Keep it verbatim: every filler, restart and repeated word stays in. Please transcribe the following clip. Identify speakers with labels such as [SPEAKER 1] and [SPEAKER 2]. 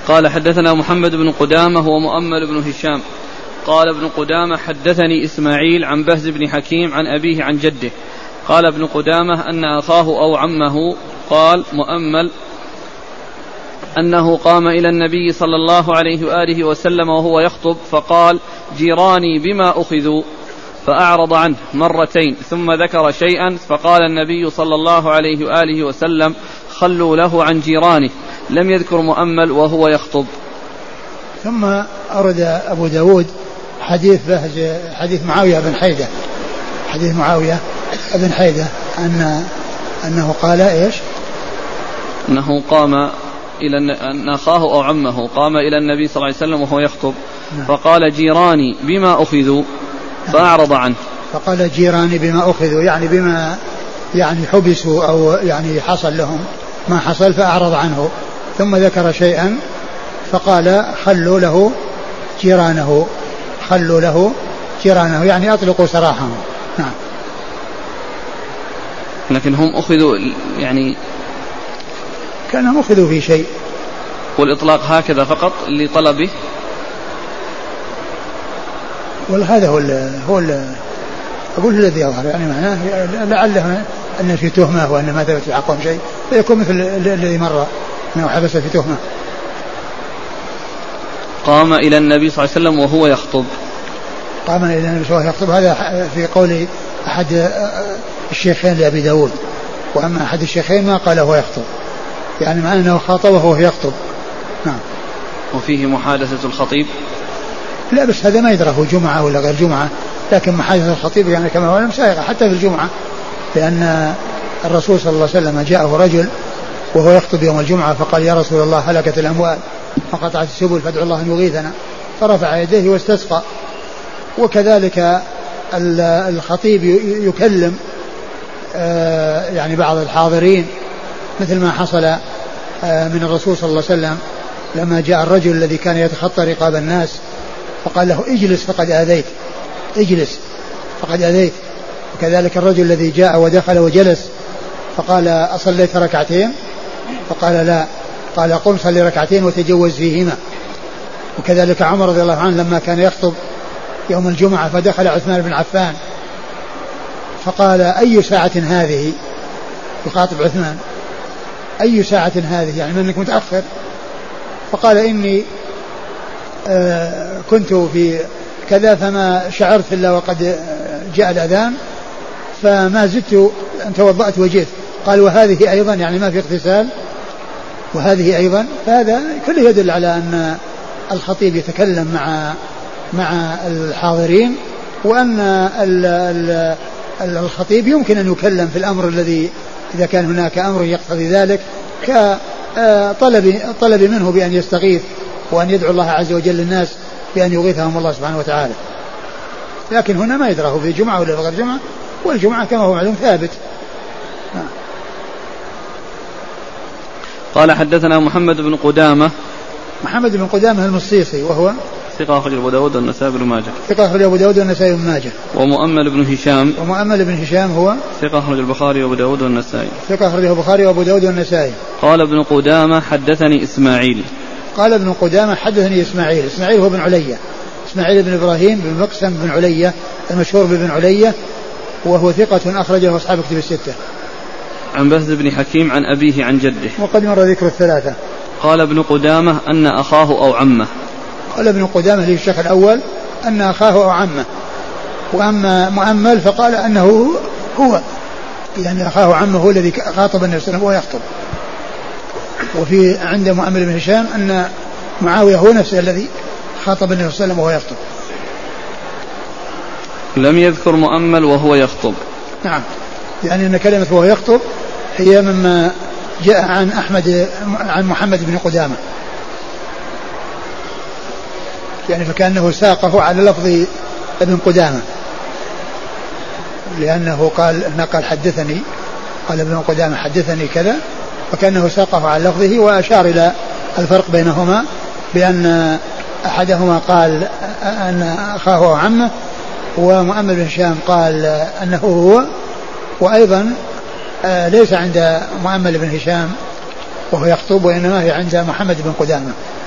[SPEAKER 1] قال حدثنا محمد بن قدامة هو مؤمل بن هشام قال ابن قدامة حدثني إسماعيل عن بهز بن حكيم عن أبيه عن جده قال ابن قدامة أن أخاه أو عمه قال مؤمل أنه قام إلى النبي صلى الله عليه وآله وسلم وهو يخطب فقال جيراني بما أخذوا فأعرض عنه مرتين ثم ذكر شيئا فقال النبي صلى الله عليه وآله وسلم خلوا له عن جيرانه لم يذكر مؤمل وهو يخطب.
[SPEAKER 2] ثم أرد أبو داود حديث بهز حديث معاوية بن حيدة حديث معاوية بن حيدة أن أنه قال إيش
[SPEAKER 1] أنه قام إلى أن أخاه أو عمه قام إلى النبي صلى الله عليه وسلم وهو يخطب فقال جيراني بما أخذوا فأعرض عنه.
[SPEAKER 2] فقال جيراني بما أخذوا يعني بما يعني حبسوا أو يعني حصل لهم ما حصل فأعرض عنه ثم ذكر شيئا فقال خلوا له جيرانه خلوا له جيرانه يعني أطلقوا سراحهم. نعم.
[SPEAKER 1] لكن هم أخذوا يعني
[SPEAKER 2] كانهم أخذوا في شيء
[SPEAKER 1] والإطلاق هكذا فقط لطلبه.
[SPEAKER 2] وهذا هو ال هو ال أقول الذي يظهر يعني معناه لعله أن في تهمة وأن ما ثبت في حقهم شيء فيكون مثل الذي مر أنه حبس في تهمة.
[SPEAKER 1] قام إلى النبي صلى الله عليه وسلم وهو يخطب
[SPEAKER 2] قام إلى النبي صلى الله عليه وسلم يخطب هذا في قول أحد الشيخين لأبي داود وأما أحد الشيخين ما قال هو يخطب يعني معنى أنه خاطب وهو يخطب. نعم.
[SPEAKER 1] وفيه محادثة الخطيب
[SPEAKER 2] لا بس هذا ما يدره جمعة ولا غير جمعة لكن محادثة الخطيب يعني كما هو سائغة حتى في الجمعة لأن الرسول صلى الله عليه وسلم جاءه رجل وهو يخطب يوم الجمعة فقال يا رسول الله هلكت الأموال وقطعت السبل فادعو الله أن يغيثنا فرفع يديه واستسقى. وكذلك الخطيب يكلم يعني بعض الحاضرين مثل ما حصل من الرسول صلى الله عليه وسلم لما جاء الرجل الذي كان يتخطى رقاب الناس فقال له اجلس فقد آذيت اجلس فقد آذيت. وكذلك الرجل الذي جاء ودخل وجلس فقال أصليت ركعتين فقال لا قال قم صلي ركعتين وتجوز فيهما. وكذلك عمر رضي الله عنه لما كان يخطب يوم الجمعة فدخل عثمان بن عفان فقال أي ساعة هذه يخاطب عثمان أي ساعة هذه يعني منك متأخر فقال إني آه كنت في كذا فما شعرت إلا وقد جاء الأذان فما زدت أن توضأت وجئت. قال وهذه أيضا يعني ما في اغتسال وهذه أيضا. فهذا كله يدل على أن الخطيب يتكلم مع مع الحاضرين وأن ال ال الخطيب يمكن أن يكلم في الأمر الذي إذا كان هناك أمر يقتضي ذلك كطلب طلب منه بأن يستغيث وأن يدعو الله عز وجل للناس بأن يغيثهم الله سبحانه وتعالى. لكن هنا ما يدراه في جمعة ولا غير جمعة والجمعة كما هو معلوم ثابت.
[SPEAKER 1] قال حدثنا محمد بن قدامة
[SPEAKER 2] محمد بن قدامة المصيصي وهو
[SPEAKER 1] ثقة أخرج أبو داود والنسائي بن ماجه
[SPEAKER 2] ثقة أخرج أبو داود والنسائي بن ماجه.
[SPEAKER 1] ومؤمل بن هشام
[SPEAKER 2] ومؤمل بن هشام هو
[SPEAKER 1] ثقة أخرج البخاري وأبو داود والنسائي
[SPEAKER 2] ثقة أخرج البخاري وأبو داود والنسائي.
[SPEAKER 1] قال ابن قدامة حدثني إسماعيل
[SPEAKER 2] قال ابن قدامة حدثني إسماعيل إسماعيل هو بن علية إسماعيل بن إبراهيم بن مقسم بن علية المشهور بن علية وهو ثقة أخرجه أصحاب كتب الستة.
[SPEAKER 1] عن بهز بن حكيم عن أبيه عن جده
[SPEAKER 2] وقد مر ذكر الثلاثة.
[SPEAKER 1] قال ابن قدامة أن أخاه أو عمه
[SPEAKER 2] قال ابن قدامة للشيخ الأول أن أخاه أو عمه. وأما مؤمل فقال أنه هو يعني أخاه عمه هو الذي خاطب النبي صلى الله عليه وسلم وهو يخطب. وفي عند مؤمل بن هشام أن معاوية هو نفسه الذي خاطب النبي صلى الله عليه وسلم وهو يخطب.
[SPEAKER 1] لم يذكر مؤمل وهو يخطب.
[SPEAKER 2] نعم يعني أن كلمة وهو يخطب هي مما جاء عن أحمد عن محمد بن قدامة يعني فكأنه ساقه على لفظ ابن قدامة لأنه قال نقل حدثني قال ابن قدامة حدثني كذا فكأنه ساقه على لفظه وأشار إلى الفرق بينهما بأن أحدهما قال أن أخاه وعمه ومؤمل بن هشام قال أنه هو. وأيضا ليس عند مؤمل بن هشام وهو يخطب وإنما هي عند محمد بن قدامة